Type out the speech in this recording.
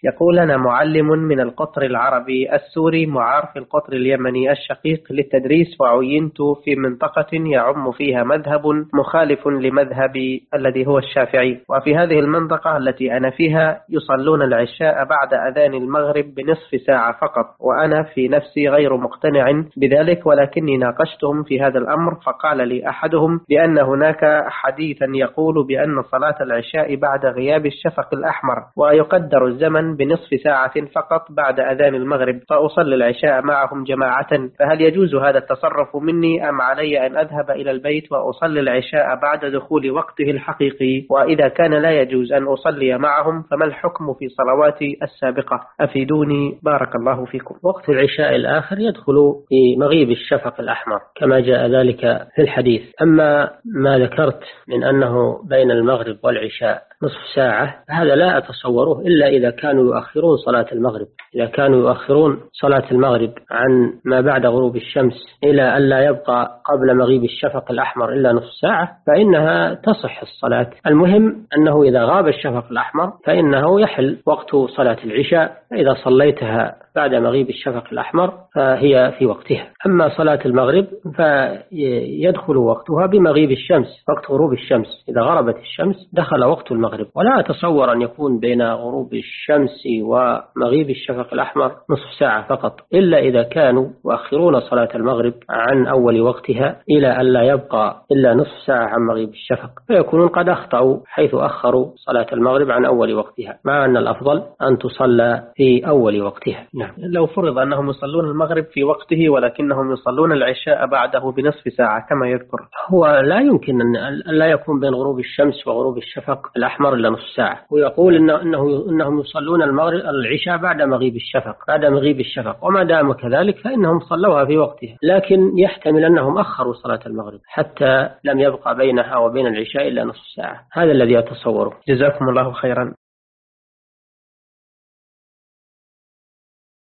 يقول: أنا معلم من القطر العربي السوري معار في القطر اليمني الشقيق للتدريس، وعينت في منطقة يعم فيها مذهب مخالف لمذهبي الذي هو الشافعي، وفي هذه المنطقة التي أنا فيها يصلون العشاء بعد أذان المغرب بنصف ساعة فقط، وأنا في نفسي غير مقتنع بذلك، ولكني ناقشتهم في هذا الأمر، فقال لي أحدهم بأن هناك حديثا يقول بأن صلاة العشاء بعد غياب الشفق الأحمر، ويقدر الزمن بنصف ساعة فقط بعد أذان المغرب، فأصلي العشاء معهم جماعة، فهل يجوز هذا التصرف مني أم علي أن أذهب إلى البيت وأصلي العشاء بعد دخول وقته الحقيقي؟ وإذا كان لا يجوز أن أصلي معهم فما الحكم في صلواتي السابقة؟ أفيدوني بارك الله فيكم. وقت العشاء الآخر يدخل في مغيب الشفق الأحمر كما جاء ذلك في الحديث. أما ما ذكرت من أنه بين المغرب والعشاء نصف ساعة، هذا لا أتصوره إلا إذا كانوا يؤخرون صلاة المغرب. إذا كانوا يؤخرون صلاة المغرب عن ما بعد غروب الشمس إلى أن لا يبقى قبل مغيب الشفق الأحمر إلا نصف ساعة، فإنها تصح الصلاة. المهم أنه إذا غاب الشفق الأحمر فإنه يحل وقت صلاة العشاء، فإذا صليتها بعد مغيب الشفق الأحمر فهي في وقتها. أما صلاة المغرب فيدخل وقتها بمغيب الشمس، وقت غروب الشمس. إذا غربت الشمس دخل وقت المغرب، ولا أتصور أن يكون بين غروب الشمس ومغيب الشفق الأحمر نصف ساعة فقط، إلا إذا كانوا يؤخرون صلاة المغرب عن أول وقتها إلى أن لا يبقى إلا نصف ساعة عن مغيب الشفق، فيكونون قد أخطأوا حيث أخروا صلاة المغرب عن أول وقتها، مع أن الأفضل أن تصلى في أول وقتها. نعم. لو فرض أنهم يصلون المغرب في وقته ولكنهم يصلون العشاء بعده بنصف ساعة كما يذكر، هو لا يمكن أن لا يكون بين غروب الشمس وغروب الشفق الأحمر إلا نصف ساعة، ويقول إنهم يصلون العشاء بعد مغيب الشفق، وما دام كذلك فإنهم صلوها في وقتها، لكن يحتمل أنهم أخروا صلاة المغرب حتى لم يبقى بينها وبين العشاء إلا نصف ساعة. هذا الذي أتصوره. جزاكم الله خيرا.